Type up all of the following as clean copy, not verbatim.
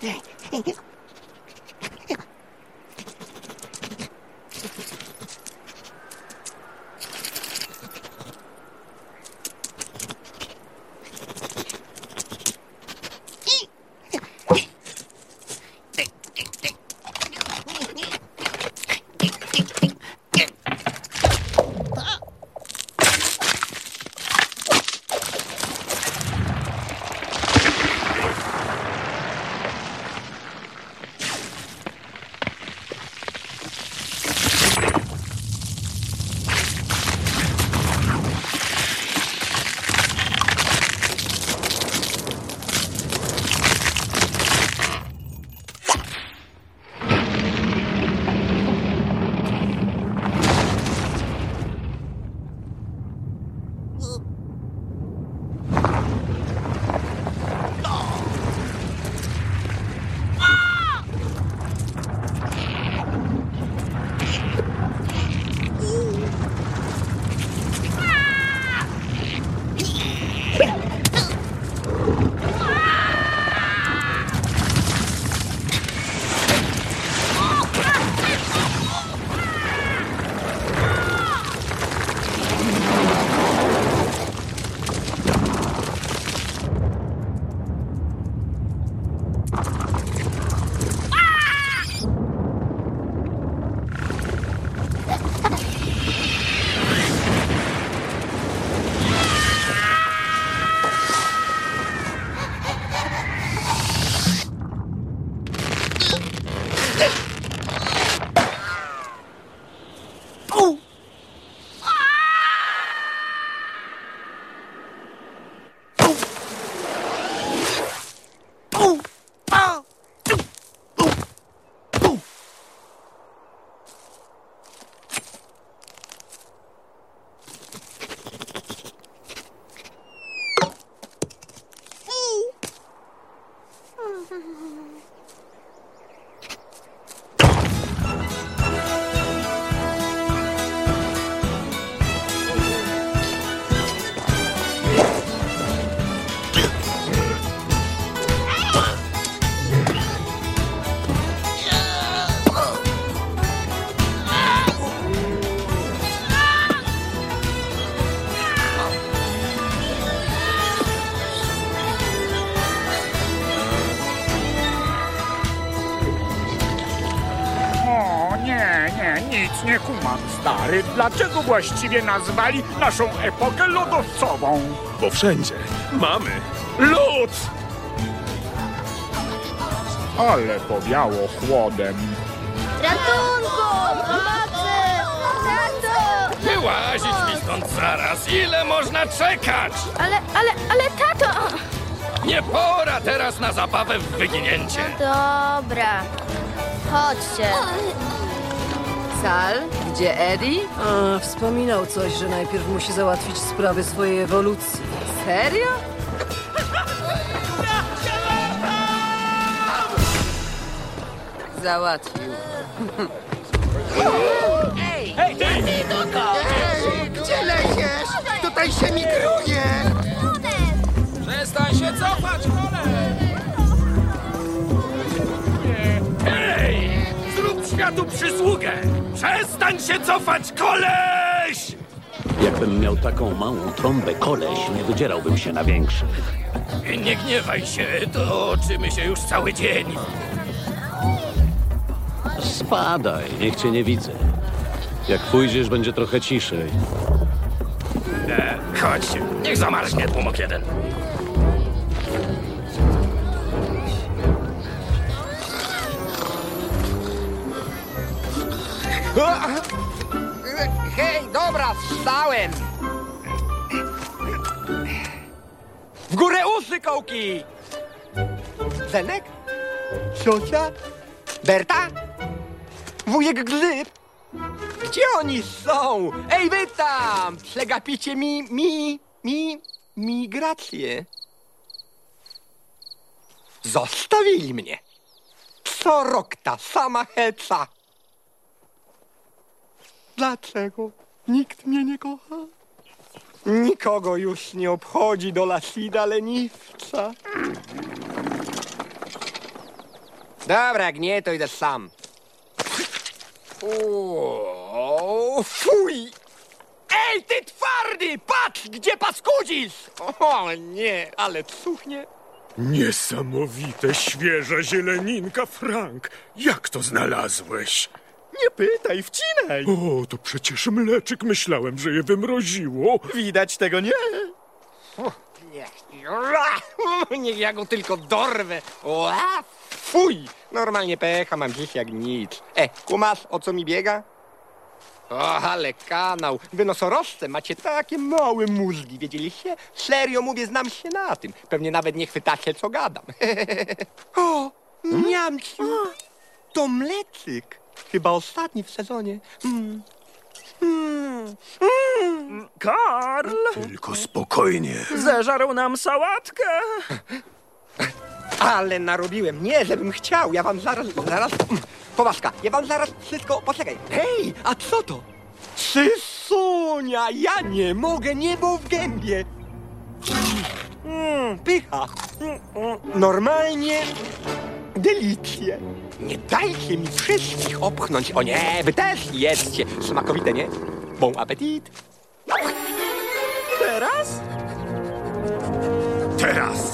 Nic nie kumam, stary. Dlaczego właściwie nazwali naszą epokę lodowcową? Bo wszędzie mamy lód! Ale powiało chłodem. Ratunku! Pomocy! Tato! Wyłazić mi stąd zaraz! Ile można czekać? Ale tato! Nie pora teraz na zabawę w wyginięcie. Dobra. Chodźcie. Sal? Gdzie Eddie? Wspominał coś, że najpierw musi załatwić sprawy swojej ewolucji. Serio? Załatwił. Hej, ty! Gdzie lecisz? Tutaj się migruje! Przestań się cofać, kolej! Hej! Zrób światu przysługę! Przestań się cofać, koleś! Jakbym miał taką małą trąbę, koleś, nie wydzierałbym się na większy. Nie gniewaj się, toczymy się już cały dzień. Spadaj, niech cię nie widzę. Jak pójdziesz, będzie trochę ciszej. Chodź, niech zamarznie tłumok jeden. Hej, dobra, wstałem! W górę uszy, kołki! Zenek? Ciocia? Berta? Wujek Grzyb? Gdzie oni są? Ej, wy tam! Przegapicie migrację. Zostawili mnie. Co rok ta sama heca. Dlaczego nikt mnie nie kocha? Nikogo już nie obchodzi dola Sida leniwca. Dobra, jak nie, to idę sam. O, fuj! Ej, ty twardy! Patrz, gdzie paskudzisz! O nie, ale cuchnie. Niesamowite, świeża zieleninka, Frank. Jak to znalazłeś? Nie pytaj, wcinaj. O, to przecież mleczyk. Myślałem, że je wymroziło. Widać tego nie. Niech ja go tylko dorwę. O, fuj! Normalnie pecha mam dziś jak nic. Kumasz, o co mi biega? O, ale kanał. Wy nosorożce macie takie małe mózgi, wiedzieliście? Serio mówię, znam się na tym. Pewnie nawet nie chwytacie, co gadam. O, niamciu. To mleczyk. Chyba ostatni w sezonie. Karl Tylko spokojnie. zeżarł nam sałatkę. Ale narobiłem. Nie, żebym chciał. Ja wam zaraz... Poważka, ja wam zaraz wszystko... Poczekaj. Hej, a co to? Sysunia, ja nie mogę, niebo w gębie. Pycha. Normalnie delicje. Nie dajcie mi wszystkich opchnąć. O nie, wy też jedzcie. Smakowite, nie? Bon appetit. Teraz? Teraz.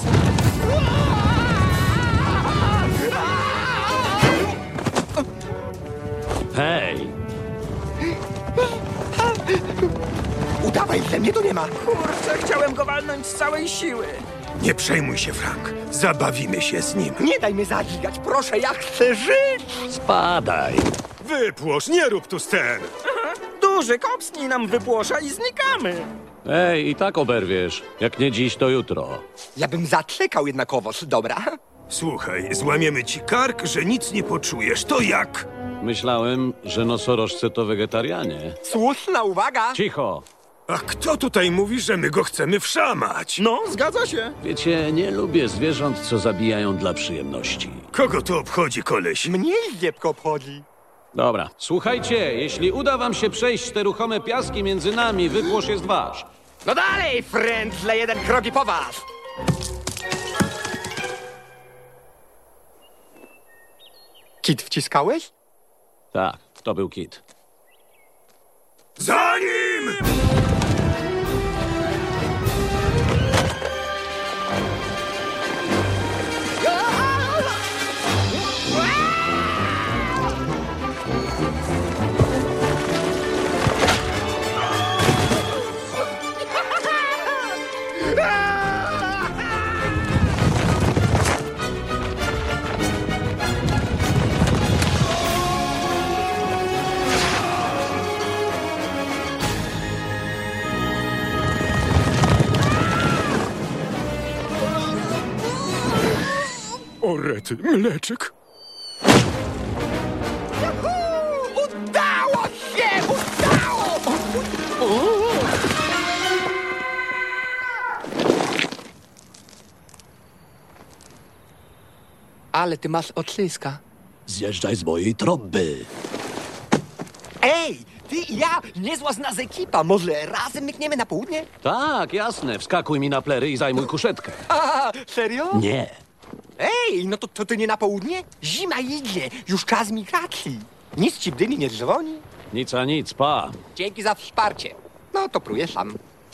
Hej! Udawaj, że mnie tu nie ma. Kurczę, chciałem go walnąć z całej siły. Nie przejmuj się, Frank. Zabawimy się z nim. Nie daj mnie zadźgać, proszę, ja chcę żyć. Spadaj! Wypłosz, nie rób tu scen. Duży kopsnij nam wypłosza i znikamy. Ej, i tak oberwiesz. Jak nie dziś, to jutro. Ja bym zaczekał jednakowoż, dobra? Słuchaj, złamiemy ci kark, że nic nie poczujesz. To jak? Myślałem, że nosorożce to wegetarianie. Słuszna uwaga. Cicho! A kto tutaj mówi, że my go chcemy wszamać? No, zgadza się. Wiecie, nie lubię zwierząt, co zabijają dla przyjemności. Kogo to obchodzi, koleś? Mnie zdziebko obchodzi. Dobra, słuchajcie, jeśli uda wam się przejść te ruchome piaski między nami, wypłosz jest wasz. No dalej, frędzle, jeden krok i po was. Kit wciskałeś? Tak, to był kit. Za nim! O rety, mleczyk. Udało się! Udało! Ale ty masz odciska. Zjeżdżaj z mojej trąby. Ej, ty i ja, niezła z nas ekipa. Może razem mykniemy na południe? Tak, jasne, wskakuj mi na plery i zajmuj kuszetkę. A, serio? Nie. Ej, no to ty nie na południe? Zima idzie, już czas migracji. Nic ci w dyni nie dzwoni? Nic a nic, pa. Dzięki za wsparcie. No to próję sam.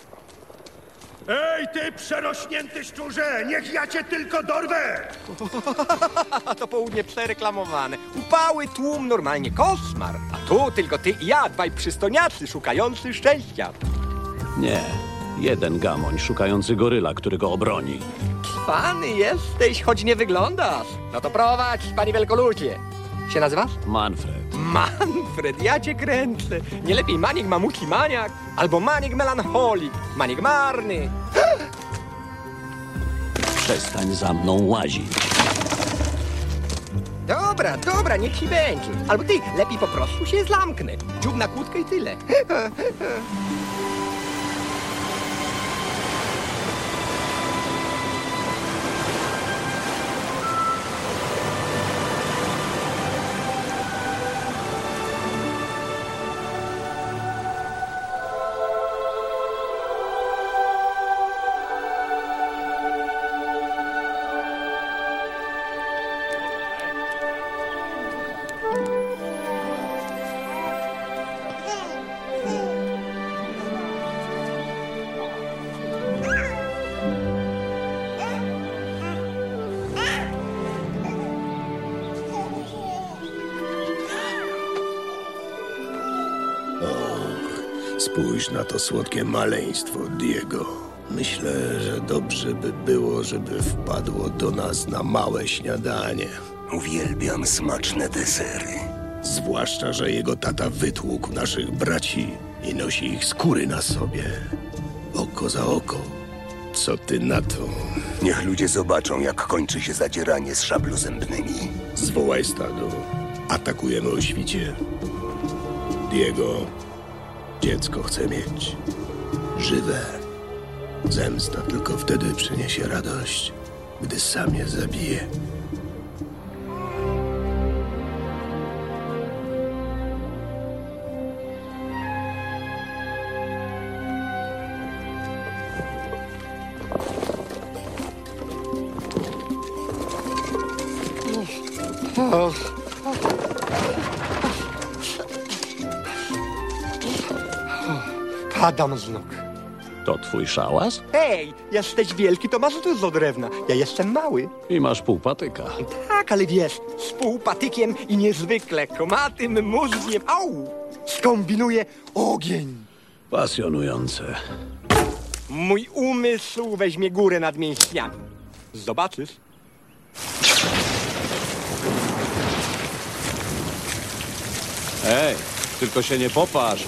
Ej, ty przerośnięty szczurze! Niech ja cię tylko dorwę! A to południe przereklamowane. Upały, tłum, normalnie koszmar. A tu tylko ty i ja, dwaj przystojniacy szukający szczęścia. Nie. Jeden gamoń szukający goryla, który go obroni. Trwany jesteś, choć nie wyglądasz. No to prowadź, panie wielkoludzie. Się nazywasz? Manfred. Manfred, ja cię kręcę. Nie lepiej Maniek Mamuki Maniak, albo Maniek Melancholik, Maniek Marny. Przestań za mną łazić. Dobra, niech ci będzie. Albo ty, lepiej po prostu się zlamknę. Dziób na kłódkę i tyle. Spójrz na to słodkie maleństwo, Diego. Myślę, że dobrze by było, żeby wpadło do nas na małe śniadanie. Uwielbiam smaczne desery. Zwłaszcza, że jego tata wytłukł naszych braci i nosi ich skóry na sobie. Oko za oko. Co ty na to? Niech ludzie zobaczą, jak kończy się zadzieranie z szablozębnymi. Zwołaj stado. Atakujemy o świcie. Diego, dziecko chce mieć żywe. Zemsta tylko wtedy przyniesie radość, gdy sam je zabije. Padam z nóg. To twój szałas? Hej, jesteś wielki, to masz dużo drewna. Ja jestem mały. I masz pół patyka. Tak, ale wiesz, z półpatykiem i niezwykle komatym mózgiem. Au! Skombinuję ogień. Pasjonujące. Mój umysł weźmie górę nad mięśniami. Zobaczysz? Ej, tylko się nie popatrz.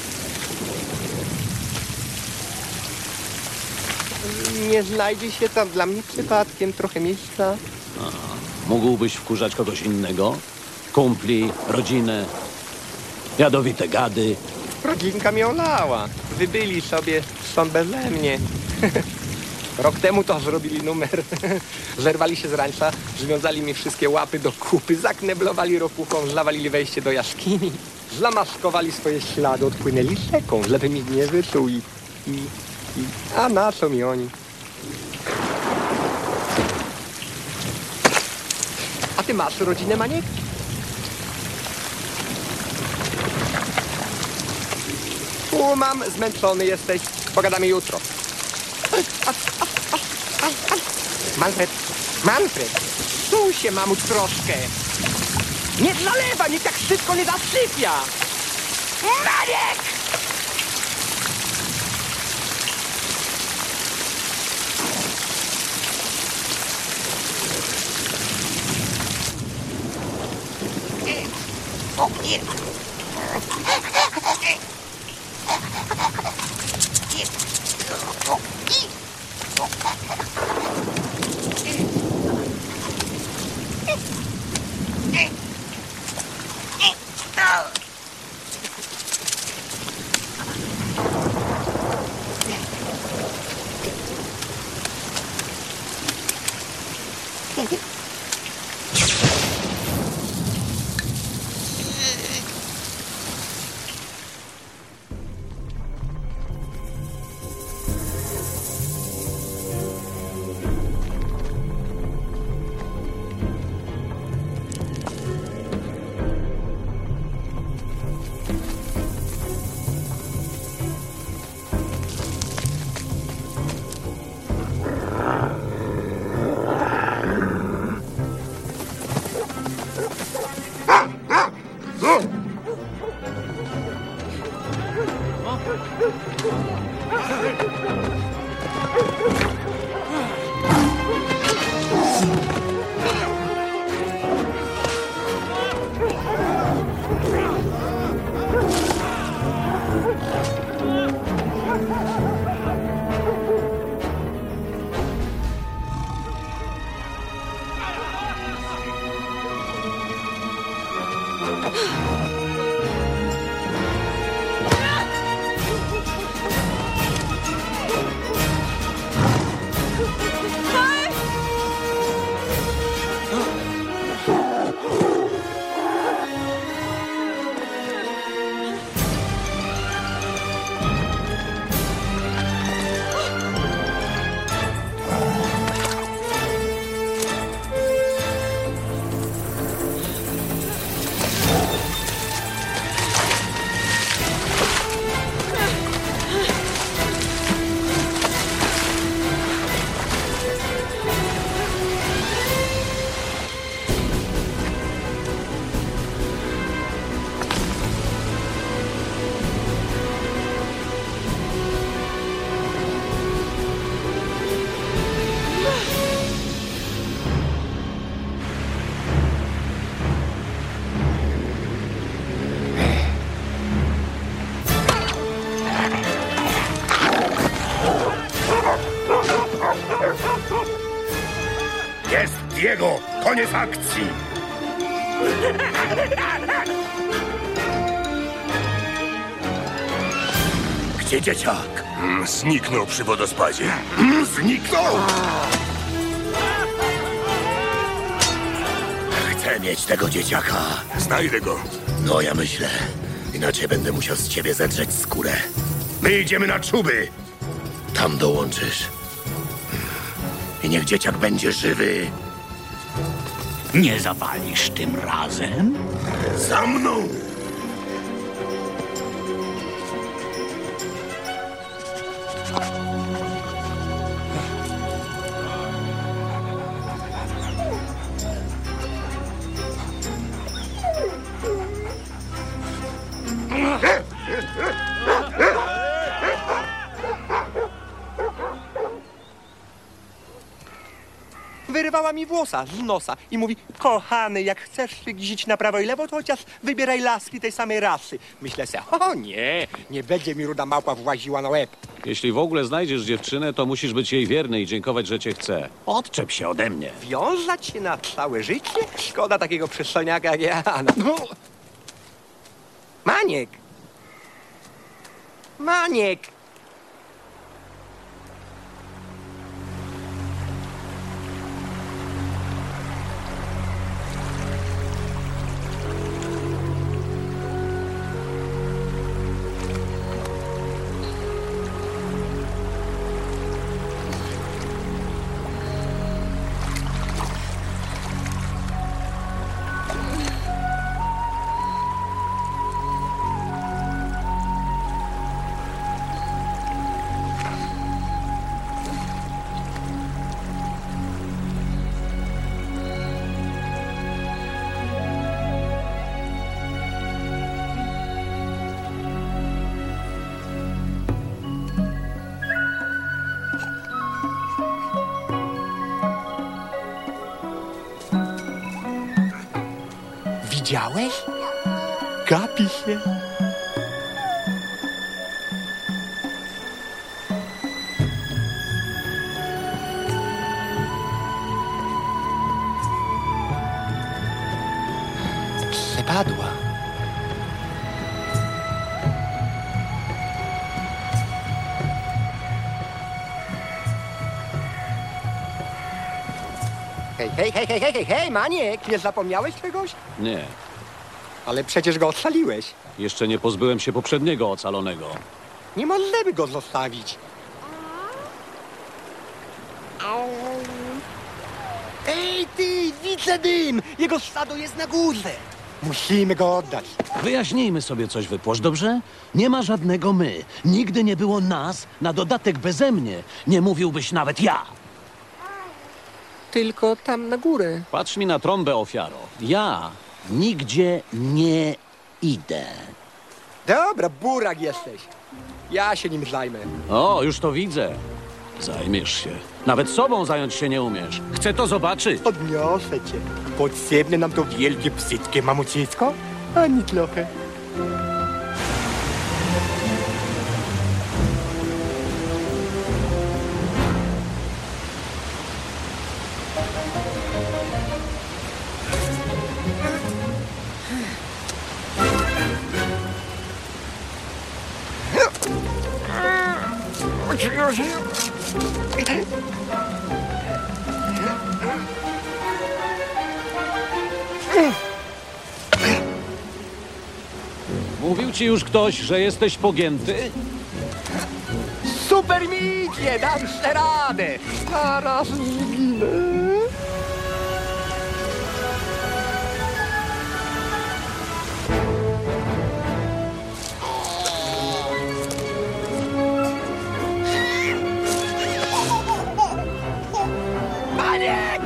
Nie znajdzie się tam dla mnie przypadkiem trochę miejsca? Mógłbyś wkurzać kogoś innego? Kumpli, rodzinę, jadowite gady. Rodzinka mnie olała. Wybyli sobie stąd beze mnie. Rok temu to zrobili numer. Zerwali się z rańca, związali mi wszystkie łapy do kupy, zakneblowali ropuchą, zawalili wejście do jaskini, zamaskowali swoje ślady, odpłynęli rzeką, żeby mi nie wyczuł i... A na co mi oni? A ty masz rodzinę, Maniek? Mam, zmęczony jesteś. Pogadamy jutro. Manfred, stój się, mamut, troszkę. Nie zalewa, nikt tak szybko nie zasypia. Maniek! Jest Diego! Koniec akcji! Gdzie dzieciak? Zniknął przy wodospadzie. Zniknął! Chcę mieć tego dzieciaka. Znajdę go. No ja myślę. Inaczej będę musiał z ciebie zedrzeć skórę. My idziemy na czuby. Tam dołączysz. I niech dzieciak będzie żywy. Nie zawalisz tym razem? Za mną! Wyrywała mi włosa z nosa i mówi: kochany, jak chcesz się gzić na prawo i lewo, to chociaż wybieraj laski tej samej rasy. Myślę sobie: o nie, nie będzie mi ruda małpa właziła na łeb. Jeśli w ogóle znajdziesz dziewczynę, to musisz być jej wierny i dziękować, że cię chce. Odczep się ode mnie. Wiązać się na całe życie? Szkoda takiego przystojniaka jak ja. No. Maniek! Maniek! Widziałeś? Gapi się. Przepadła. Hej, Maniek, nie zapomniałeś czegoś? Nie. Ale przecież go ocaliłeś. Jeszcze nie pozbyłem się poprzedniego ocalonego. Nie możemy go zostawić. Ej, ty, widzę dym! Jego stado jest na górze. Musimy go oddać. Wyjaśnijmy sobie coś, Wypłosz, dobrze? Nie ma żadnego my. Nigdy nie było nas, na dodatek beze mnie. Nie mówiłbyś nawet ja. Tylko tam na górę. Patrz mi na trąbę, ofiaro. Ja nigdzie nie idę. Dobra, burak jesteś. Ja się nim zajmę. O, już to widzę. Zajmiesz się. Nawet sobą zająć się nie umiesz. Chcę to zobaczyć. Podniosę cię. Potrzebne nam to wielkie, brzydkie mamucisko? Ani trochę. Mówił ci już ktoś, że jesteś pogięty? Super mi idzie, dam sobie radę. Zaraz zginę. Maniek!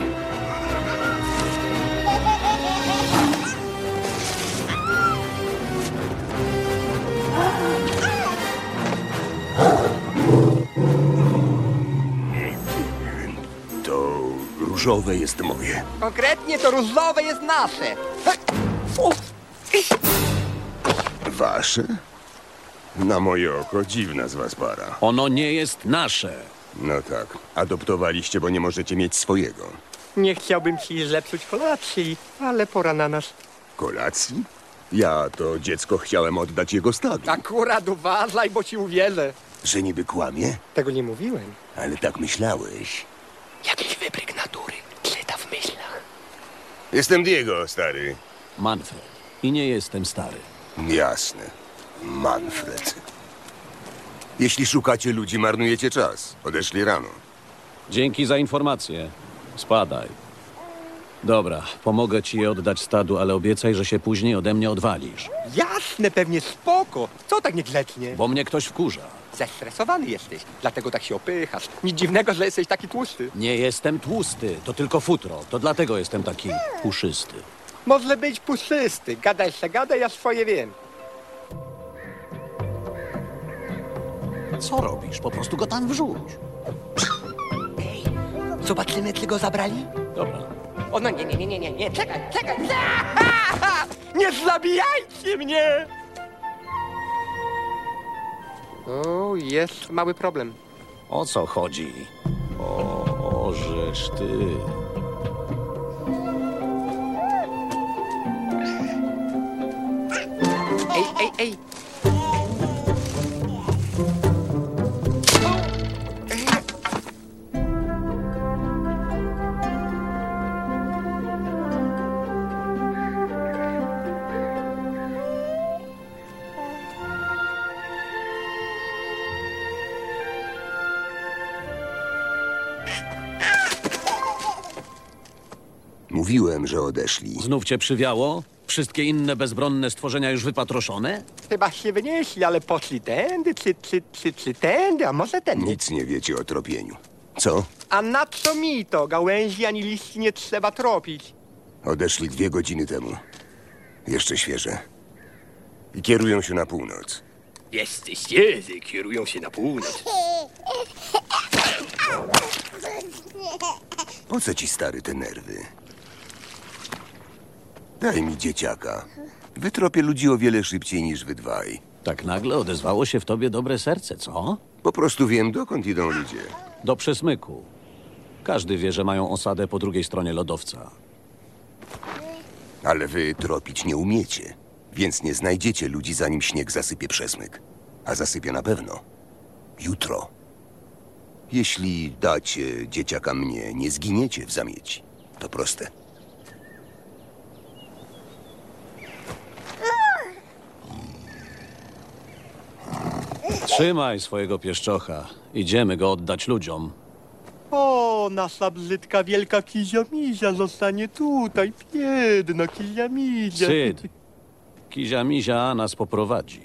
To różowe jest moje. Konkretnie to różowe jest nasze. Wasze? Na moje oko dziwna z was para. Ono nie jest nasze. No tak, adoptowaliście, bo nie możecie mieć swojego. Nie chciałbym ci zepsuć kolacji, ale pora na nas. Kolacji? Ja to dziecko chciałem oddać jego stadu. Akurat uważaj, bo ci uwierzę. Że niby kłamie? Tego nie mówiłem. Ale tak myślałeś. Jakiś wybryk natury. Czyta w myślach. Jestem Diego, stary. Manfred. I nie jestem stary. Jasne. Manfred. Jeśli szukacie ludzi, marnujecie czas. Odeszli rano. Dzięki za informację. Spadaj. Dobra, pomogę ci je oddać stadu, ale obiecaj, że się później ode mnie odwalisz. Jasne, pewnie spoko. Co tak niegrzecznie? Bo mnie ktoś wkurza. Zestresowany jesteś, dlatego tak się opychasz. Nic dziwnego, że jesteś taki tłusty. Nie jestem tłusty, to tylko futro. To dlatego jestem taki puszysty. Może być puszysty. Gadaj se, gadaj, ja swoje wiem. Co robisz? Po prostu go tam wrzuć. Zobaczymy, czy go zabrali? Dobra. O, no nie, czekaj. Nie zabijajcie mnie! O, jest mały problem. O co chodzi? O, żeż ty. Ej! Mówiłem, że odeszli. Znów cię przywiało? Wszystkie inne bezbronne stworzenia już wypatroszone? Chyba się wynieśli, ale poszli tędy, czy tędy, a może tędy. Nic nie wiecie o tropieniu. Co? A na co mi to? Gałęzi ani liści nie trzeba tropić. Odeszli 2 godziny temu. Jeszcze świeże. I kierują się na północ. Jesteście, kierują się na północ. Po co ci, stary, te nerwy? Daj mi dzieciaka. Wytropię ludzi o wiele szybciej niż wy dwaj. Tak nagle odezwało się w tobie dobre serce, co? Po prostu wiem, dokąd idą ludzie. Do przesmyku. Każdy wie, że mają osadę po drugiej stronie lodowca. Ale wy tropić nie umiecie, więc nie znajdziecie ludzi, zanim śnieg zasypie przesmyk. A zasypie na pewno. Jutro. Jeśli dacie dzieciaka mnie, nie zginiecie w zamieci. To proste. Trzymaj swojego pieszczocha. Idziemy go oddać ludziom. O, nasza brzydka wielka Kizia-Mizia zostanie tutaj. Biedna Kizia-Mizia. Syd. Kizia-Mizia nas poprowadzi.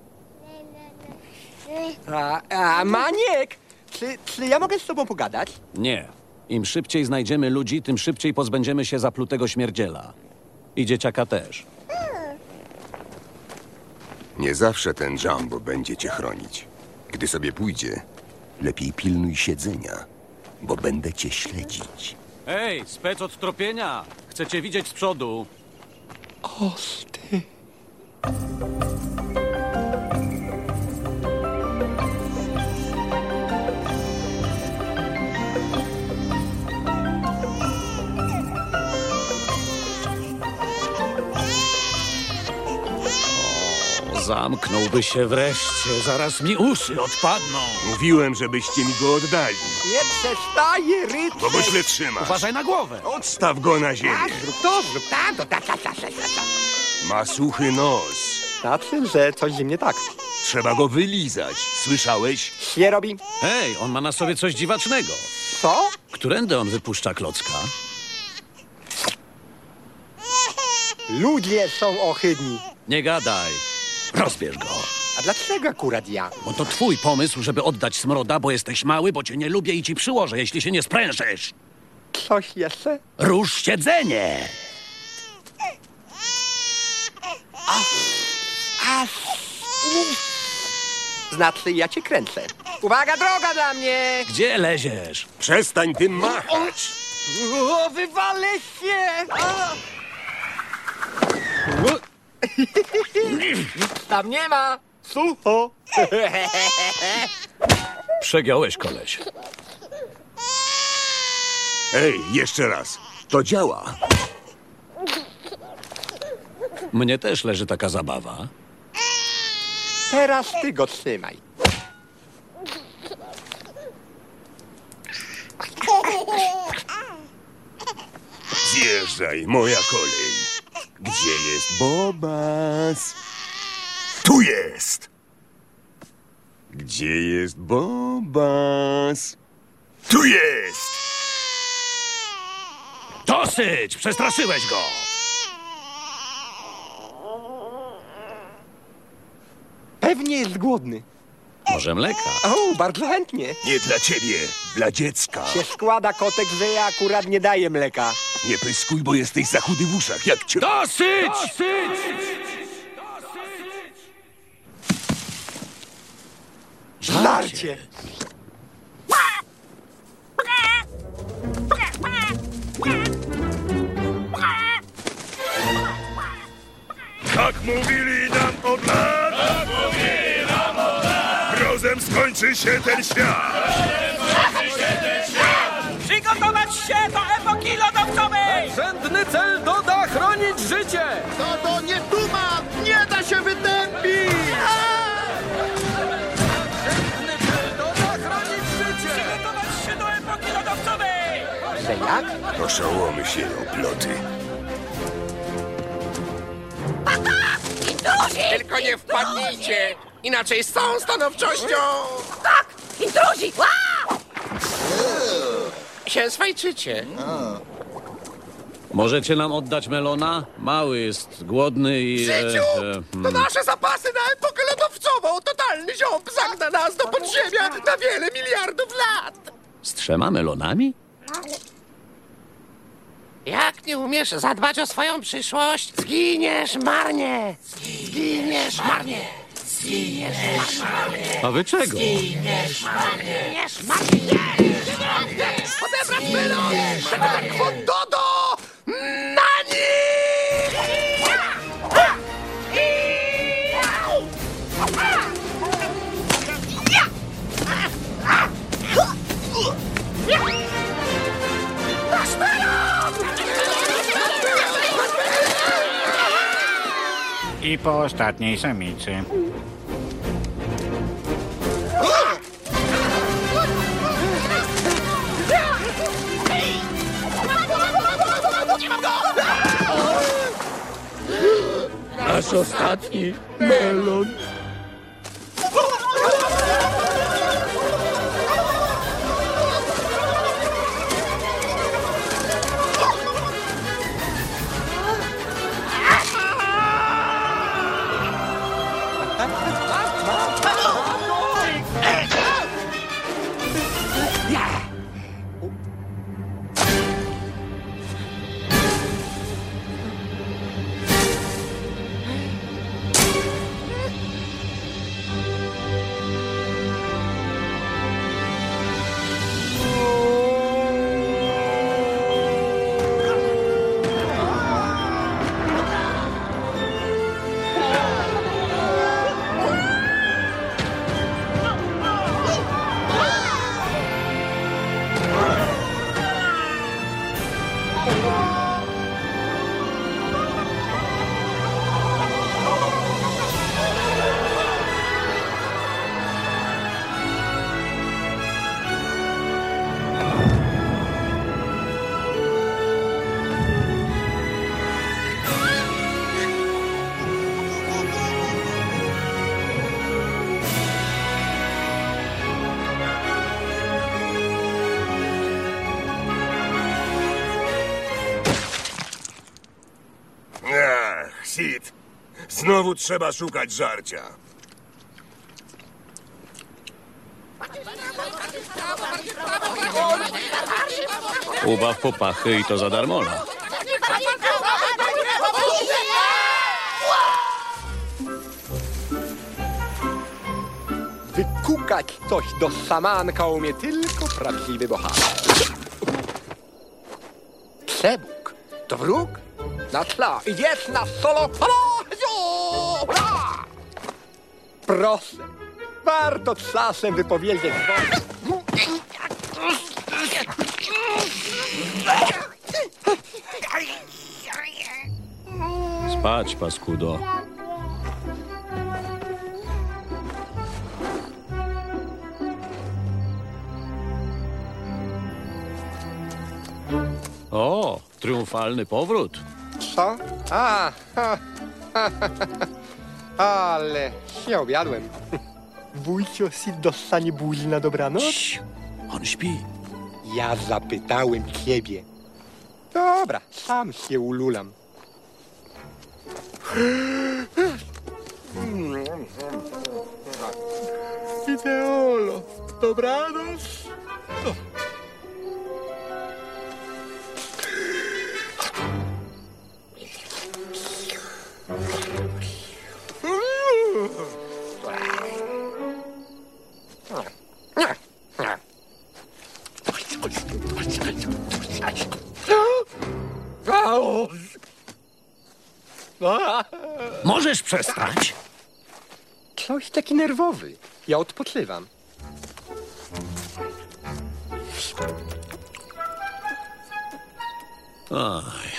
A Maniek, czy ja mogę z tobą pogadać? Nie. Im szybciej znajdziemy ludzi, tym szybciej pozbędziemy się zaplutego śmierdziela. I dzieciaka też. Nie zawsze ten Jumbo będzie cię chronić. Gdy sobie pójdzie, lepiej pilnuj siedzenia, bo będę cię śledzić. Ej, spec od tropienia! Chcę cię widzieć z przodu. Oż ty. Zamknąłby się wreszcie, zaraz mi uszy odpadną. Mówiłem, żebyście mi go oddali. Nie przestaje ryć. Bo go źle trzymasz. Uważaj na głowę. Odstaw go na ziemię. Zrób to, zrób tamto. Ma suchy nos. Znaczy, że coś z nim nie tak. Trzeba go wylizać. Słyszałeś? Nie robi. Hej, on ma na sobie coś dziwacznego. Co? Którędy on wypuszcza klocka? Ludzie są ohydni. Nie gadaj. Rozbierz go. A dlaczego akurat ja? Bo to twój pomysł, żeby oddać smroda, bo jesteś mały, bo cię nie lubię i ci przyłożę, jeśli się nie sprężysz. Coś jeszcze? Rusz siedzenie! Znaczy, ja cię kręcę. Uwaga, droga dla mnie! Gdzie leziesz? Przestań tym machać. O, wywalę się! Nic tam nie ma! Sucho! Przegiąłeś, koleś. Ej, jeszcze raz. To działa. Mnie też leży taka zabawa. Teraz ty go trzymaj. Zjeżdżaj, moja kolej. Gdzie jest Bobas? Tu jest! Gdzie jest Bobas? Tu jest! Dosyć! Przestraszyłeś go! Pewnie jest głodny. Może mleka? O, bardzo chętnie. Nie dla ciebie, dla dziecka. Się składa kotek, że ja akurat nie daję mleka. Nie pyskuj, bo jesteś za chudy w uszach, jak cię... Dosyć! Żarcie! Tak mówili nam od lat. Tak mówili nam od lat. Grozem skończy się ten świat. Przygotować się do epoki lodowcowej! Rzędny cel doda chronić życie! To nie duma! Nie da się wytępić! Rzędny cel doda chronić życie! Przygotować się do epoki lodowcowej! Że jak? Proszołomy się o ploty. Tylko nie wpadnijcie. Inaczej z całą stanowczością Intruzi! się swajczycie. Możecie nam oddać melona? Mały jest głodny i... To nasze zapasy na epokę lodowcową. Totalny ziąb zagna nas do podziemia na wiele miliardów lat. Z 3 melonami? Jak nie umiesz zadbać o swoją przyszłość, zginiesz marnie. Zginiesz marnie. Zginiesz marnie. A wy czego? Zginiesz marnie. Odebrać melon! Tego tak kwondodo! Na nich! Nasz melon! I po ostatniej samicy. Nasz ostatni melon. Sid, znowu trzeba szukać żarcia. Ubaw popachy i to za darmola. Wykukać coś do szamanka umie tylko prawdziwy bohater. Przebóg to wróg? Na tla idziesz na solo. Proszę, warto czasem wypowiedzieć spać, paskudo. O, triumfalny powrót. Co? Ale się objadłem. Wujcio Sid dostanie buzi na dobranoc? Cii, on śpi. Ja zapytałem ciebie. Dobra, sam się ululam. Ideolo, dobranoc. Możesz przestać? Coś taki nerwowy. Ja odpoczywam. Aj.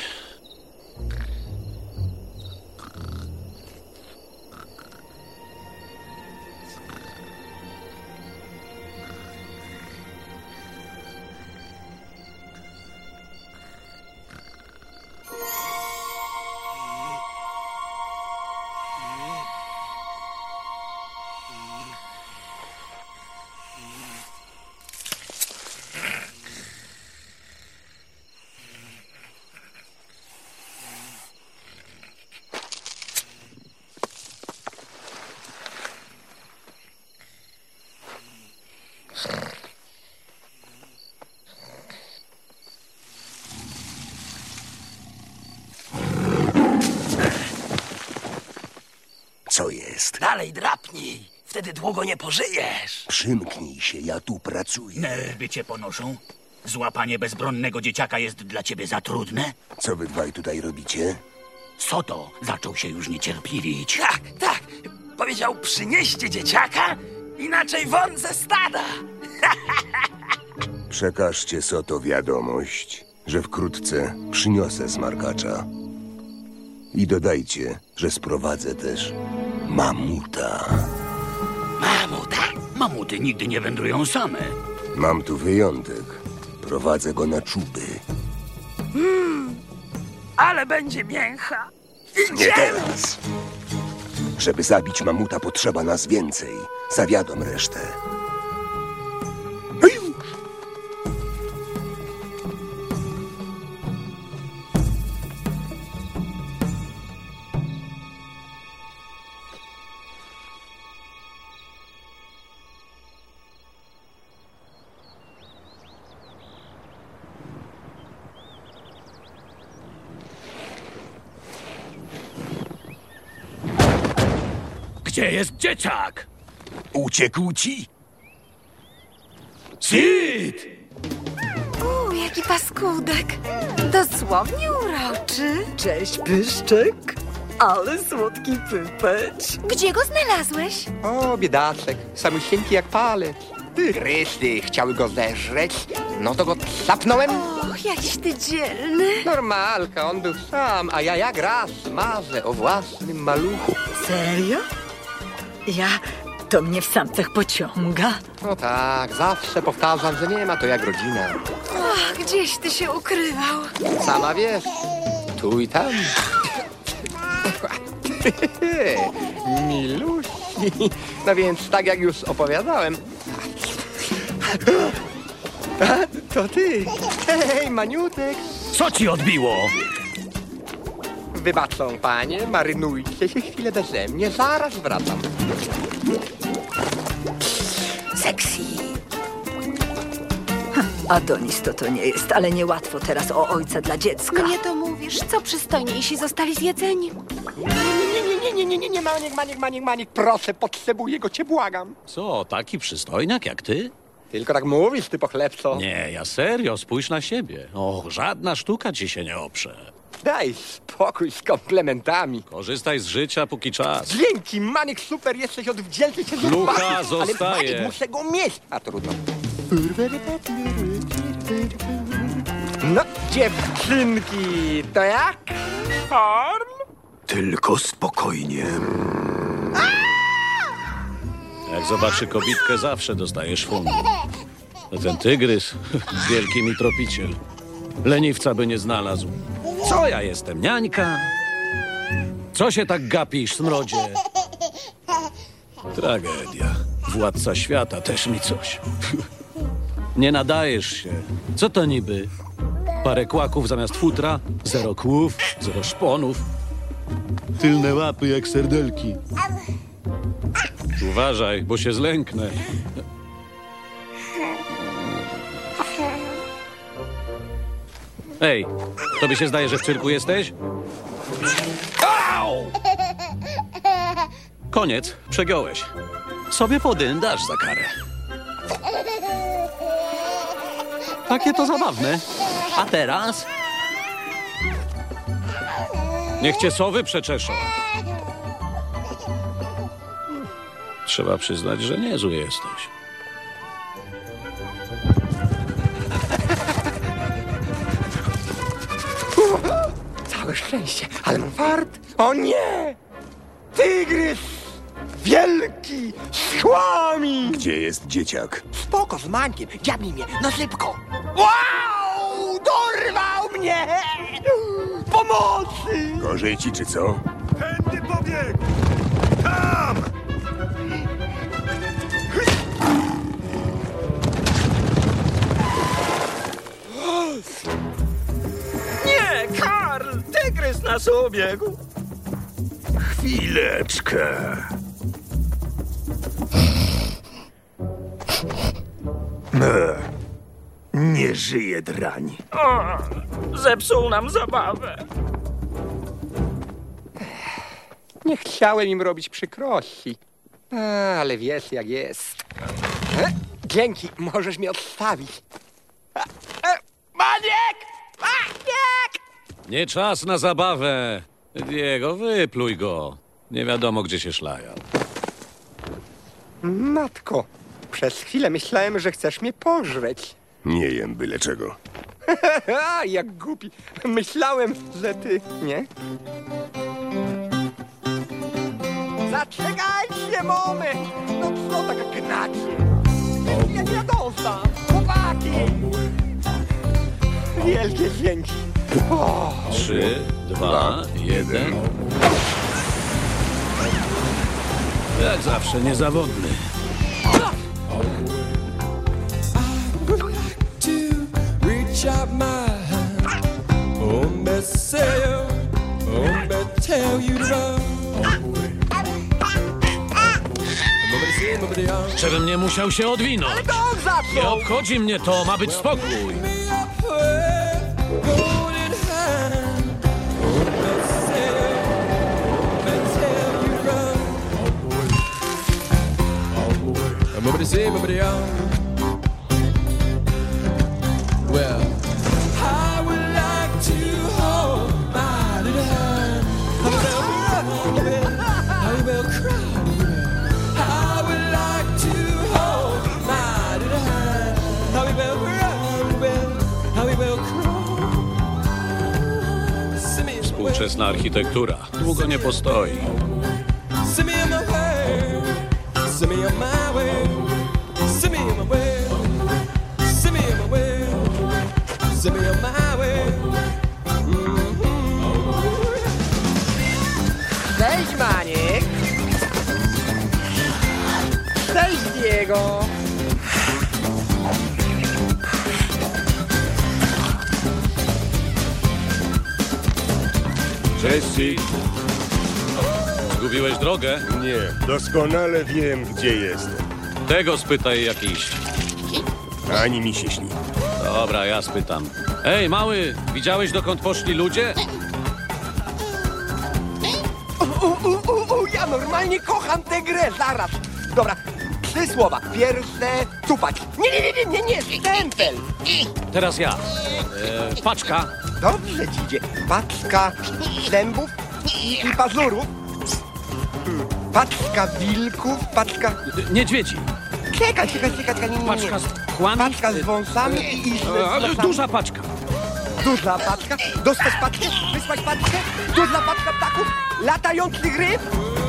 Co jest? Dalej drapnij, wtedy długo nie pożyjesz. Przymknij się, ja tu pracuję. Nerwy cię ponoszą? Złapanie bezbronnego dzieciaka jest dla ciebie za trudne? Co wy dwaj tutaj robicie? Soto zaczął się już niecierpliwić. Tak. Powiedział, przynieście dzieciaka, inaczej won ze stada. Przekażcie Soto wiadomość, że wkrótce przyniosę smarkacza. I dodajcie, że sprowadzę też mamuta. Mamuta? Mamuty nigdy nie wędrują same. Mam tu wyjątek. Prowadzę go na czuby. Ale będzie mięcha. Nie teraz. Żeby zabić mamuta, potrzeba nas więcej. Zawiadom resztę. Gdzie jest dzieciak? Uciekł ci? Sid! Jaki paskudek. Dosłownie uroczy. Cześć, Pyszczek. Ale słodki pypeć. Gdzie go znalazłeś? O, biedaczek, samysieńki jak palec. Rysy chciały go zeżreć, no to go zapnąłem. Och, jakiś ty dzielny. Normalka, on był sam, a ja jak raz marzę o własnym maluchu. Serio? To mnie w samcach pociąga. No tak, zawsze powtarzam, że nie ma to jak rodzina. Och, gdzieś ty się ukrywał. Sama wiesz, tu i tam. Milusi. No więc, tak jak już opowiadałem... To ty. Hej, Maniutek. Co ci odbiło? Wybaczą, panie, marynujcie się chwilę beze mnie, zaraz wracam. Sexy. Adonis to nie jest, ale niełatwo teraz o ojca dla dziecka. Mnie to mówisz, co przystojniejsi zostali zjedzeni. Nie, Maniek, proszę, potrzebuję go, cię błagam. Co, taki przystojniak jak ty? Tylko tak mówisz, ty pochlebco. Nie, ja serio, spójrz na siebie. O, żadna sztuka ci się nie oprze. Daj spokój z komplementami. Korzystaj z życia, póki czas. Dzięki, Maniek, super, jesteś odwdzięczny się Lucha zobaczyć, zostaje. Ale Maniek, muszę go mieć. A trudno. No, dziewczynki, to jak? Harm? Tylko spokojnie. Jak zobaczy kobitkę, zawsze dostajesz fundusz. No ten tygrys, wielki mi tropiciel. Leniwca by nie znalazł. Co ja jestem, niańka? Co się tak gapisz, smrodzie? Tragedia. Władca świata też mi coś. Nie nadajesz się. Co to niby? Parę kłaków zamiast futra, 0 kłów, 0 szponów. Tylne łapy jak serdelki. Uważaj, bo się zlęknę. Ej, tobie się zdaje, że w cyrku jesteś? Au! Koniec, przegiąłeś. Sobie podyndasz za karę. Takie to zabawne. A teraz? Niech cię sowy przeczeszą. Trzeba przyznać, że niezły jesteś. Całe szczęście, ale mam fart. O nie! Tygrys! Wielki! Z chłami! Gdzie jest dzieciak? Spoko, z mankiem. Dziabnij mnie, na szybko. Wow! Dorwał mnie! Pomocy! Gorzej ci, czy co? Tędy pobieg! Tam! Nie, Karl! Tygrys nas ubiegł! Chwileczkę. Nie żyje drań. O, zepsuł nam zabawę. Nie chciałem im robić przykrości. Ale wiesz jak jest. Dzięki, możesz mnie odstawić. Maniek! Maniek! Nie czas na zabawę. Diego, wypluj go. Nie wiadomo, gdzie się szlają. Matko, przez chwilę myślałem, że chcesz mnie pożreć. Nie jem byle czego. Jak głupi. Myślałem, że ty... Nie? Zaczekajcie moment! No co tak gnacie? Ja nie dążam! Chłopaki! Wielkie dzięki! 3, 2, 1. Jak zawsze niezawodny. Reach out my hand, oh, say, oh, tell you to run. Żebym nie musiał się odwinąć. Ale to on zaczął! Nie obchodzi mnie to, ma być spokój. Well, I would like to hold my little hand. I will cry. I would like to hold my little hand. I will cry. I will cry. Współczesna architektura długo nie postoi. Send me on my way. Send me on my way. Send me on my way. Send me on my way. Send me on my way. Cześć, Maniek! Cześć, Diego! Cześć, Sid. Zgubiłeś drogę? Nie, doskonale wiem, gdzie jestem. Tego spytaj jak iść. Ani mi się śni. Dobra, ja spytam. Ej, mały, widziałeś dokąd poszli ludzie? Ja normalnie kocham tę grę, zaraz! Dobra, 3 słowa. Pierwsze, cupać. Nie, stempel! Teraz ja. Paczka. Dobrze ci idzie. Paczka zębów i pazurów. Paczka wilków, paczka... Niedźwiedzi. Czekaj, nie. Paczka z chłami. Paczka z wąsami i duża paczka. Duża paczka, dostać paczkę, wysłać paczkę, duża paczka ptaków, latających ryb.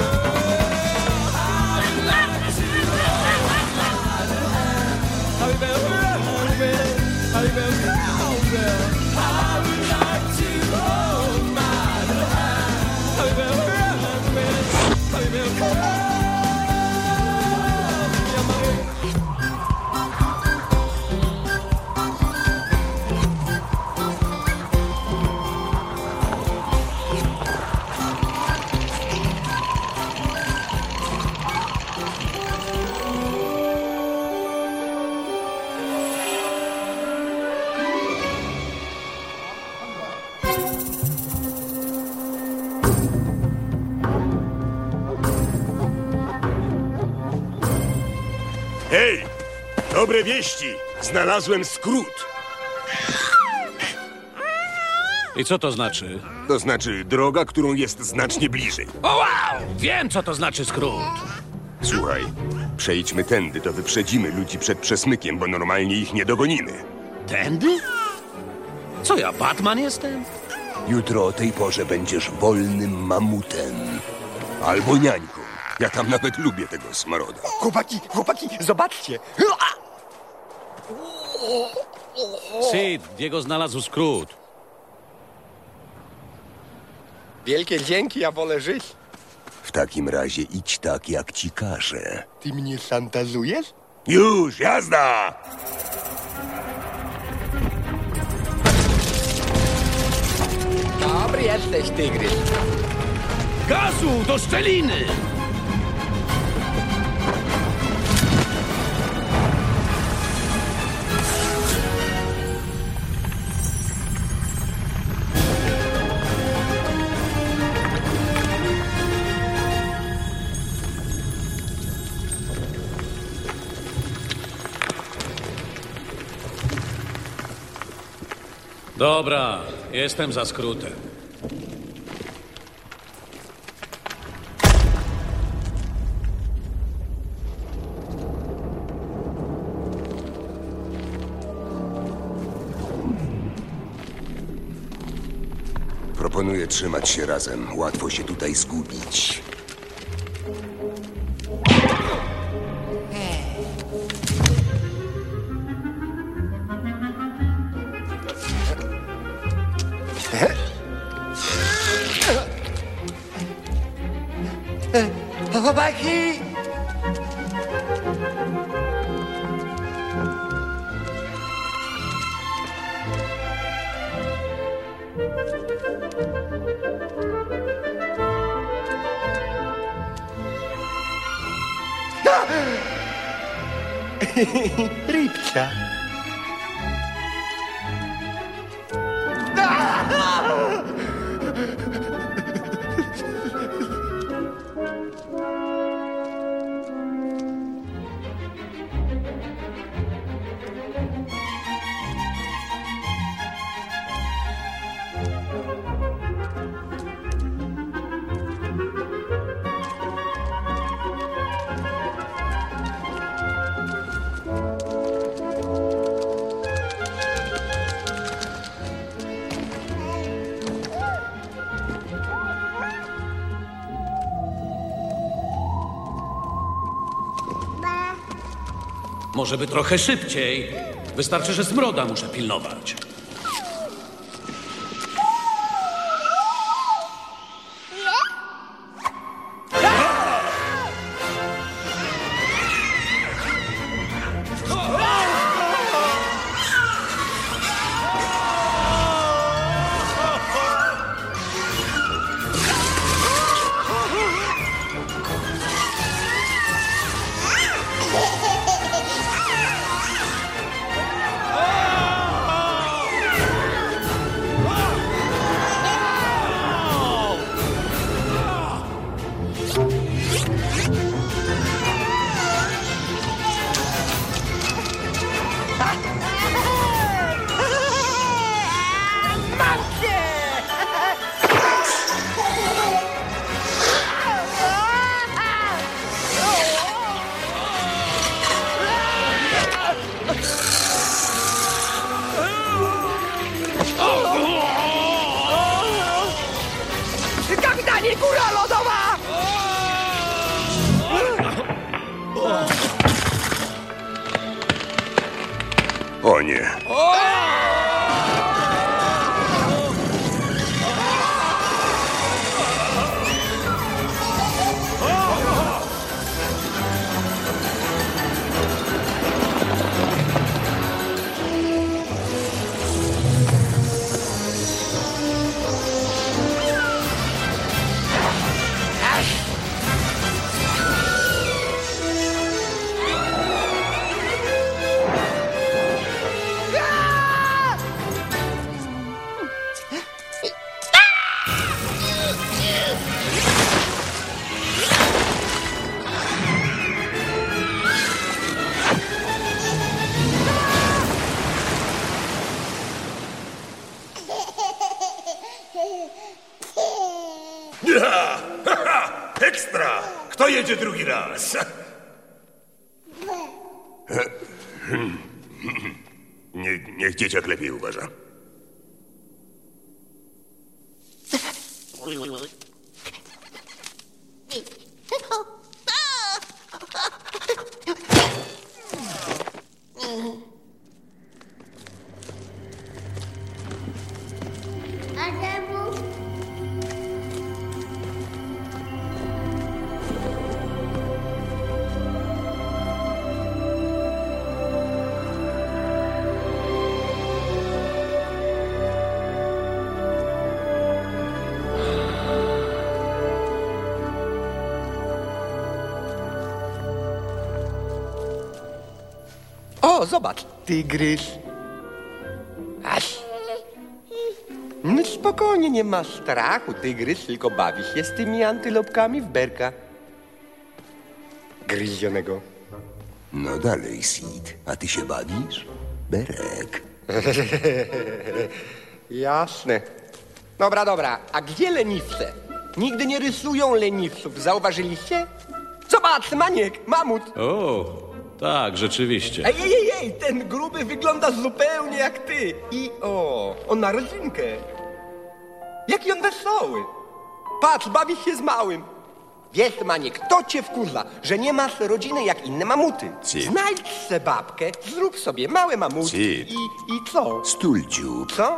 Hej! Dobre wieści! Znalazłem skrót. I co to znaczy? To znaczy droga, którą jest znacznie bliżej. O wow! Wiem, co to znaczy skrót. Słuchaj, przejdźmy tędy, to wyprzedzimy ludzi przed przesmykiem, bo normalnie ich nie dogonimy. Tędy? Co ja, Batman jestem? Jutro o tej porze będziesz wolnym mamutem. Albo niańką. Ja tam nawet lubię tego smaroda. Chłopaki, zobaczcie. Sid, Diego znalazł skrót. Wielkie dzięki, ja wolę żyć. W takim razie idź tak, jak ci każę. Ty mnie szantażujesz? Już, jazda! Dobry jesteś, tygrys. Gazu do szczeliny! Dobra, jestem za skrótem. Proponuję trzymać się razem. Łatwo się tutaj zgubić. Chłopaki! Rybcia. Może by trochę szybciej. Wystarczy, że smroda muszę pilnować. nie. Ekstra! Kto jedzie drugi raz? Niech dzieciak lepiej uważa. O, zobacz, tygrys. Aś. No spokojnie, nie ma strachu, tygrys, tylko bawi się z tymi antylopkami w berka. Gryzionego. No dalej, Sid. A ty się bawisz? Berek. Jasne. Dobra, a gdzie leniwce? Nigdy nie rysują leniwców, zauważyliście? Zobacz, Maniek, mamut. O, tak, rzeczywiście. Ej, ten gruby wygląda zupełnie jak ty. I on ma rodzinkę. Jaki on wesoły. Patrz, bawi się z małym. Wiesz, Maniek, to cię wkurza, że nie masz rodziny jak inne mamuty. Cid. Znajdź se babkę, zrób sobie małe mamutki Cid. i co? Stuldziób. Co?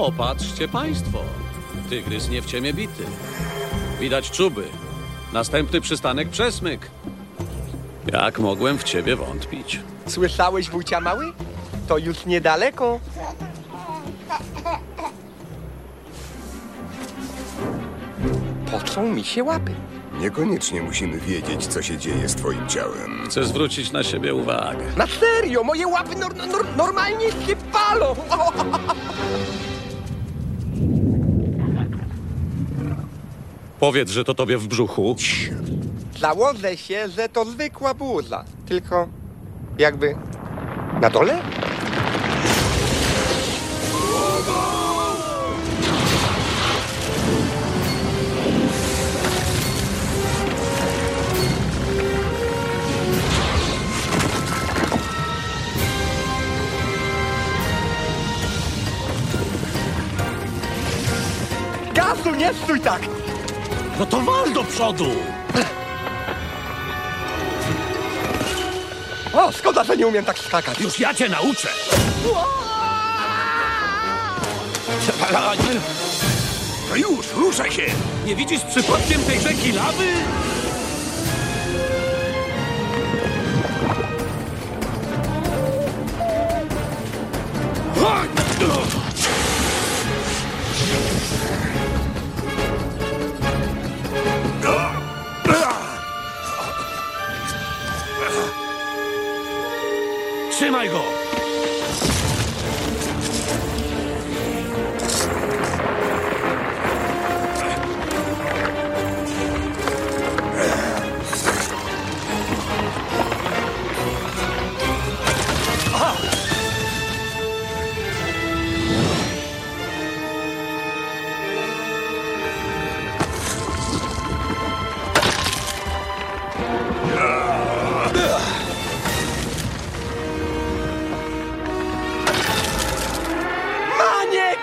O, patrzcie państwo. Tygrys nie w ciemię bity. Widać czuby. Następny przystanek Przesmyk. Jak mogłem w ciebie wątpić? Słyszałeś, wucia mały? To już niedaleko. Pocą mi się łapy. Niekoniecznie musimy wiedzieć, co się dzieje z twoim ciałem. Chcę zwrócić na siebie uwagę. Na serio, moje łapy normalnie się palą. Powiedz, że to tobie w brzuchu. Założę się, że to zwykła burza. Tylko jakby na dole? Gazu, nie stój tak! No to wal do przodu! O, szkoda, że nie umiem tak skakać. Już ja cię nauczę! No już, ruszaj się! Nie widzisz przypadkiem tej rzeki lawy? Trzymaj go! Maniek!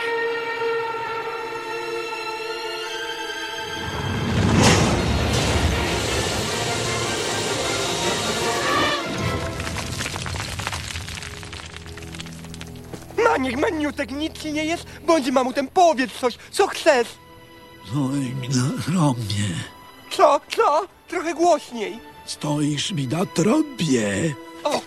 Maniek, maniutek, nic ci nie jest? Bądź mamutem, powiedz coś, co chcesz. No i na mnie. Co? Trochę głośniej. Stoisz mi na trąbie. O!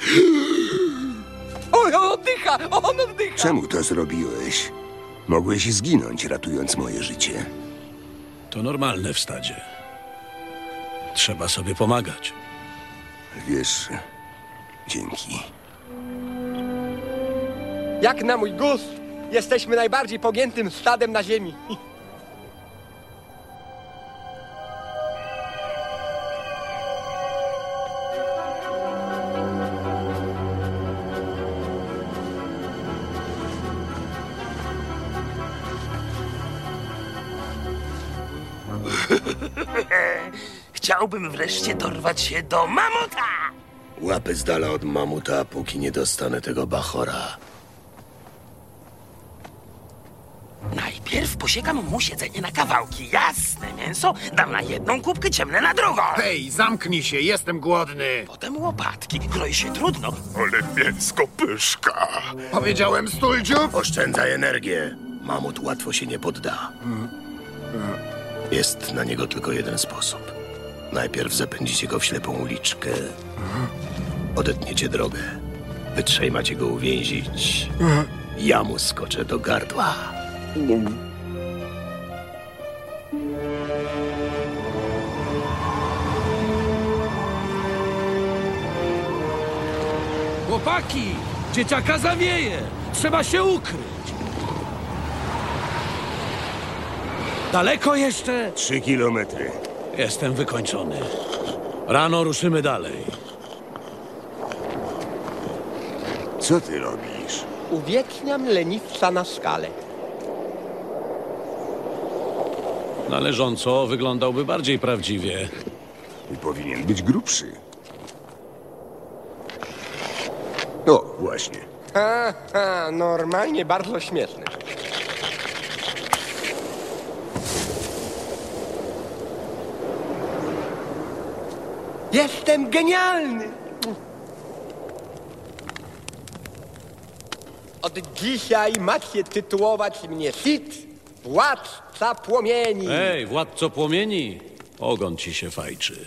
O, oddycha! On oddycha! Czemu to zrobiłeś? Mogłeś zginąć, ratując moje życie. To normalne w stadzie. Trzeba sobie pomagać. Wiesz, dzięki. Jak na mój gust, jesteśmy najbardziej pogiętym stadem na ziemi. Chciałbym wreszcie dorwać się do mamuta! Łapy z dala od mamuta, póki nie dostanę tego bachora. Najpierw posiekam mu siedzenie na kawałki. Jasne mięso dam na jedną kubkę, ciemne na drugą. Hej, zamknij się, jestem głodny. Potem łopatki. Kroi się trudno. Ale mięsko pyszka. Powiedziałem stój dziób. Oszczędzaj energię. Mamut łatwo się nie podda. Jest na niego tylko jeden sposób. Najpierw zapędzicie go w ślepą uliczkę. Odetniecie drogę. Wy trzej macie go uwięzić. Ja mu skoczę do gardła. Chłopaki! Dzieciaka zawieje! Trzeba się ukryć! Daleko jeszcze? 3 kilometry. Jestem wykończony. Rano ruszymy dalej. Co ty robisz? Uwieczniam leniwca na skale. Należąco wyglądałby bardziej prawdziwie. I powinien być grubszy. O, właśnie. Ha, normalnie bardzo śmieszny. Jestem genialny! Od Od dzisiaj macie tytułować mnie Sith, władca płomieni. Ej, władco płomieni! Ogon ci się fajczy.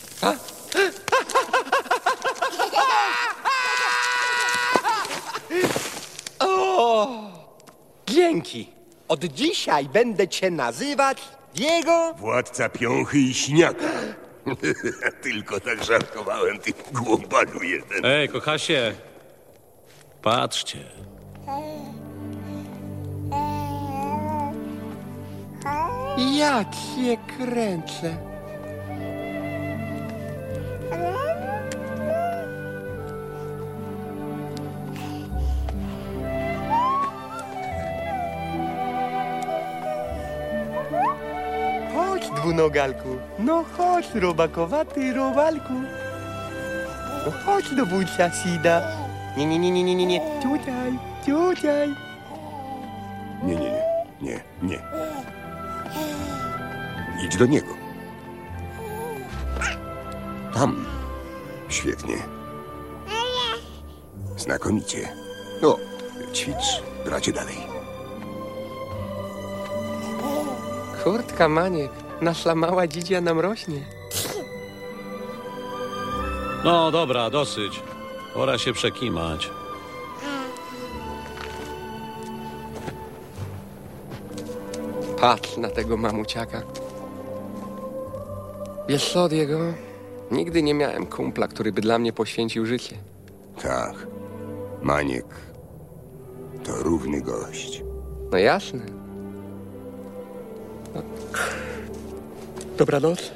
O, dzięki. Od dzisiaj będę cię nazywać Diego. Władca piąchy i śniaka. Tylko tak żartowałem, ty głąbaniu jeden. Ej, kochasie! Patrzcie. Ja cię kręcę. Chodź, dwunogalku. No chodź, robakowaty robalku. No chodź do wujcia Sida. Nie. Tutaj. Nie. Idź do niego. Tam. Świetnie. Znakomicie. O, ćwicz, bracie dalej. Kurtka, Maniek. Nasza mała dzidzia nam rośnie. No dobra, dosyć. Pora się przekimać. Patrz na tego mamuciaka. Wiesz co, Diego? Nigdy nie miałem kumpla, który by dla mnie poświęcił życie. Tak. Maniek to równy gość. No jasne. No. Dobranoc.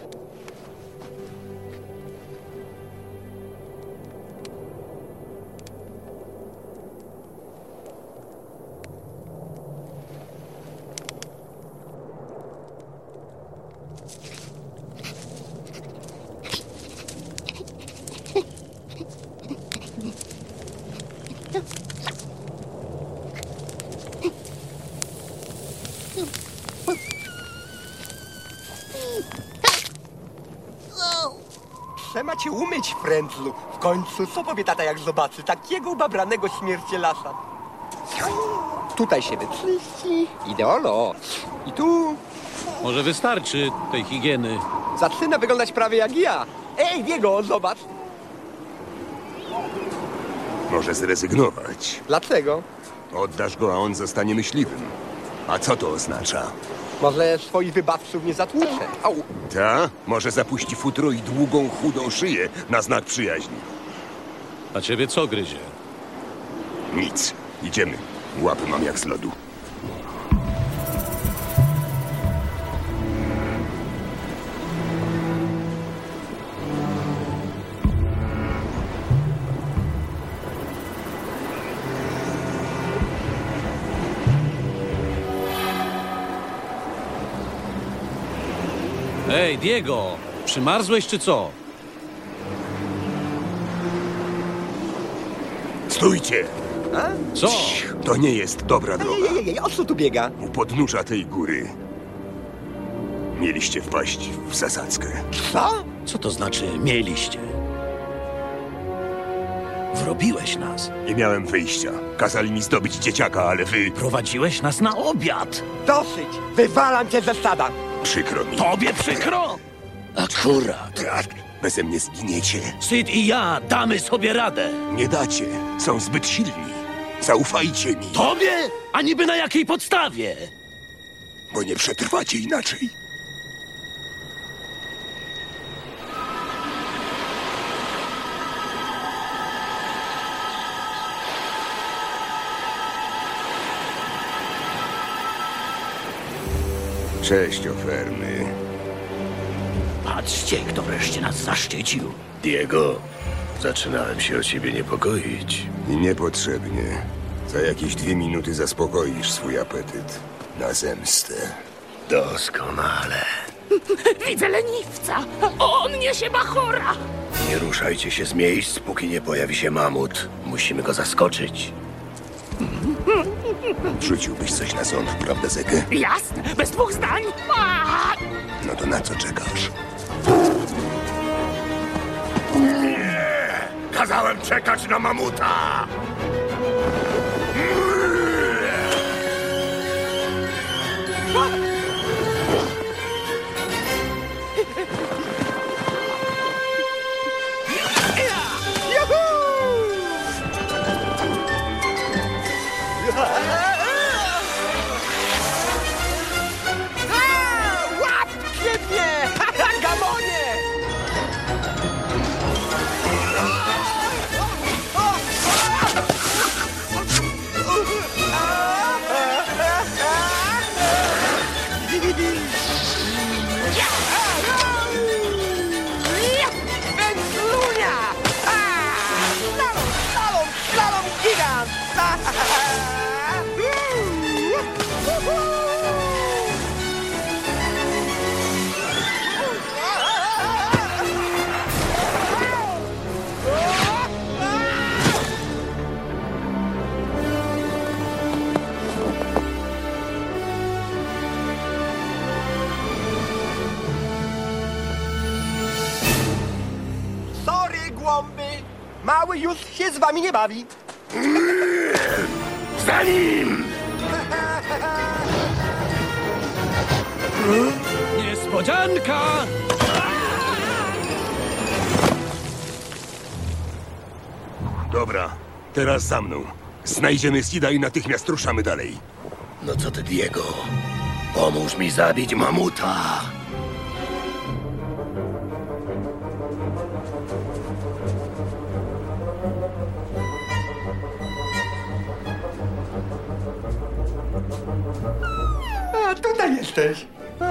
Trzeba cię umyć, frędzlu. W końcu, co powie tata, jak zobaczy takiego ubabranego śmiercielasa? Tutaj się wyczyści. Ideolo. I tu Może wystarczy tej higieny. zaczyna wyglądać prawie jak ja. Ej, Diego, zobacz. Może zrezygnować. Dlaczego? Oddasz go, a on zostanie myśliwym. A co to oznacza? Może swoich wybawców nie zatłuczę. Au. Ta? Może zapuści futro i długą, chudą szyję na znak przyjaźni. A ciebie co gryzie? Nic. Idziemy. Łapy mam jak z lodu. Ej, Diego! Przymarzłeś czy co? Stójcie! Co? To nie jest dobra droga. Ej, o co tu biega? U podnóża tej góry mieliście wpaść w zasadzkę. Co? Co to znaczy mieliście? Wrobiłeś nas. Nie miałem wyjścia. Kazali mi zdobyć dzieciaka, ale wy... Prowadziłeś nas na obiad. Dosyć! Wywalam cię ze stada! Przykro mi. Tobie przykro? Akurat. Tak, beze mnie zginiecie. Syd i ja damy sobie radę. Nie dacie. Są zbyt silni. Zaufajcie mi. Tobie? A niby na jakiej podstawie? Bo nie przetrwacie inaczej. Cześć, ofermy. Patrzcie, kto wreszcie nas zaszczycił. Diego, zaczynałem się o ciebie niepokoić. I niepotrzebnie. Za jakieś 2 minuty zaspokoisz swój apetyt na zemstę. Doskonale. Widzę leniwca. On niesie bachora. Nie ruszajcie się z miejsc, póki nie pojawi się mamut. Musimy go zaskoczyć. Wrzuciłbyś coś na sąd, prawda, Zekę? Jasne, bez 2 zdań. No to na co czekasz? Nie! Kazałem czekać na mamuta! Wędlunia! Slalom gigant! Sorry, głąby! Mały już się z wami nie bawi. Za nim! Niespodzianka! Dobra, teraz za mną. Znajdziemy Sida i natychmiast ruszamy dalej. No co ty, Diego? Pomóż mi zabić mamuta! A, tutaj jesteś.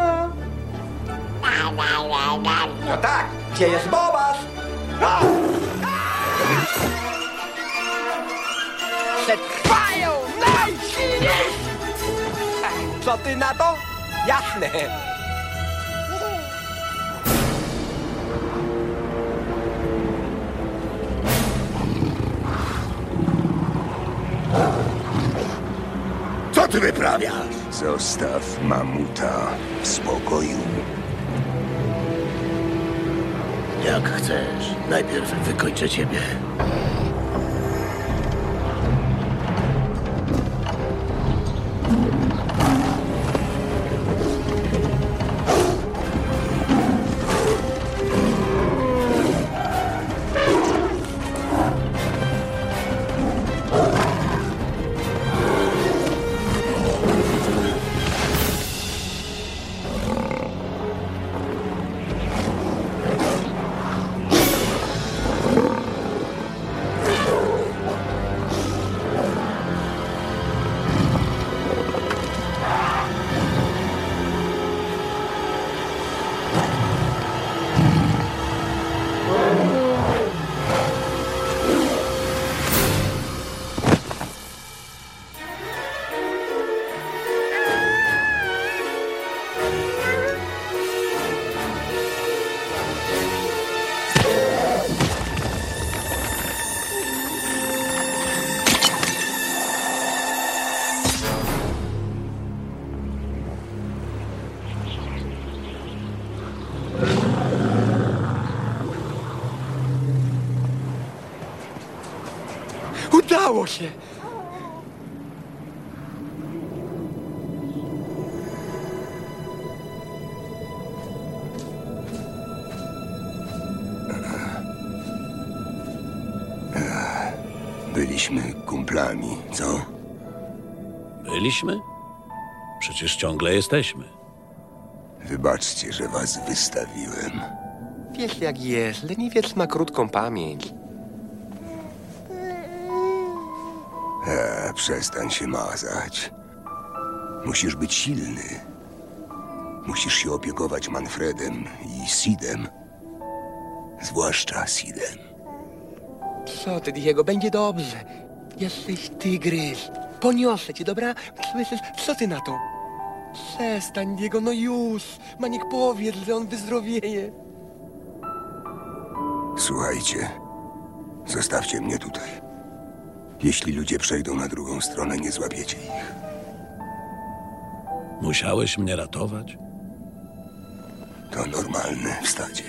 No tak, gdzie jest Bobas? Przetrwają najsilniejsi! Co ty na to? Jasne. Co ty wyprawiasz? Zostaw mamuta w spokoju. Jak chcesz. Najpierw wykończę ciebie. Udało się! Byliśmy kumplami, co? Byliśmy? Przecież ciągle jesteśmy. Wybaczcie, że was wystawiłem. Wiesz jak jest, leniwiec ma krótką pamięć. Przestań się mazać. Musisz być silny. Musisz się opiekować Manfredem i Sidem. Zwłaszcza Sidem. Co ty, Diego, będzie dobrze. Jesteś tygrys. Poniosę cię, dobra? Słyszysz? Co ty na to? Przestań, Diego, no już. Maniek, powiedz, że on wyzdrowieje. Słuchajcie, zostawcie mnie tutaj. Jeśli ludzie przejdą na drugą stronę, nie złapiecie ich. Musiałeś mnie ratować? To normalne w stadzie.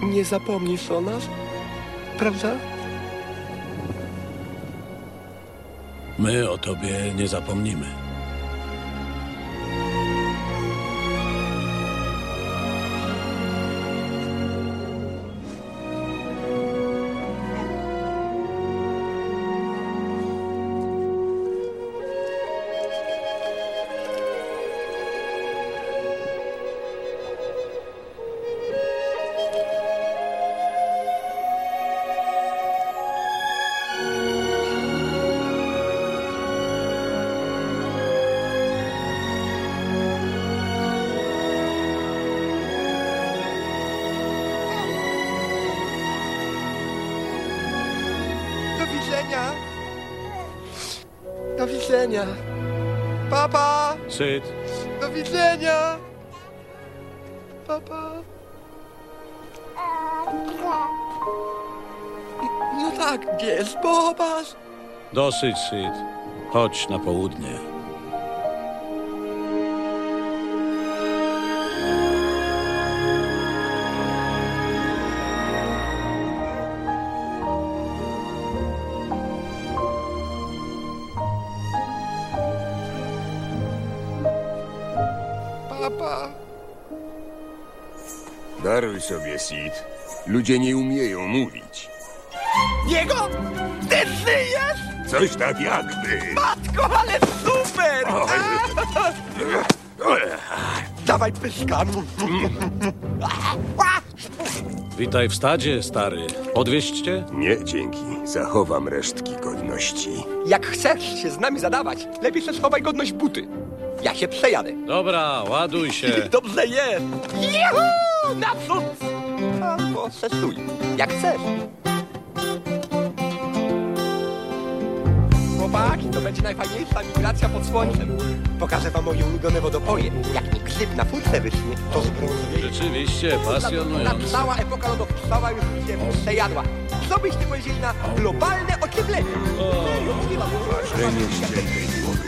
nie zapomnisz o nas, prawda? My o tobie nie zapomnimy. Do widzenia. Papa! Syd. Do widzenia. Papa. No tak, gdzie jest Bobas? Dosyć, Syd. Chodź na południe. Papa. Daruj sobie, Sid. Ludzie nie umieją mówić. Diego! Ty żyjesz? Coś tak jakby. Matko, ale super! Dawaj pyska. Witaj w stadzie, stary. Odwieźć cię? Nie, dzięki. Zachowam resztki godności. Jak chcesz się z nami zadawać, lepiej se schowaj godność buty. Ja się przejadę. Dobra, ładuj się. Dobrze jest. Juhu! Naprzód! Albo se stój. Jak chcesz. Chłopaki, to będzie najfajniejsza migracja pod słońcem. Pokażę wam moje ulubione wodopoje. Jak mi grzyb na furce wyschnie, to zbrązuje. Rzeczywiście, pasjonujące. Cała epoka lodowiskowa już mi się przejadła. Co byście powiedzieli na globalne ocieplenie? Marzenie ściętej głowy.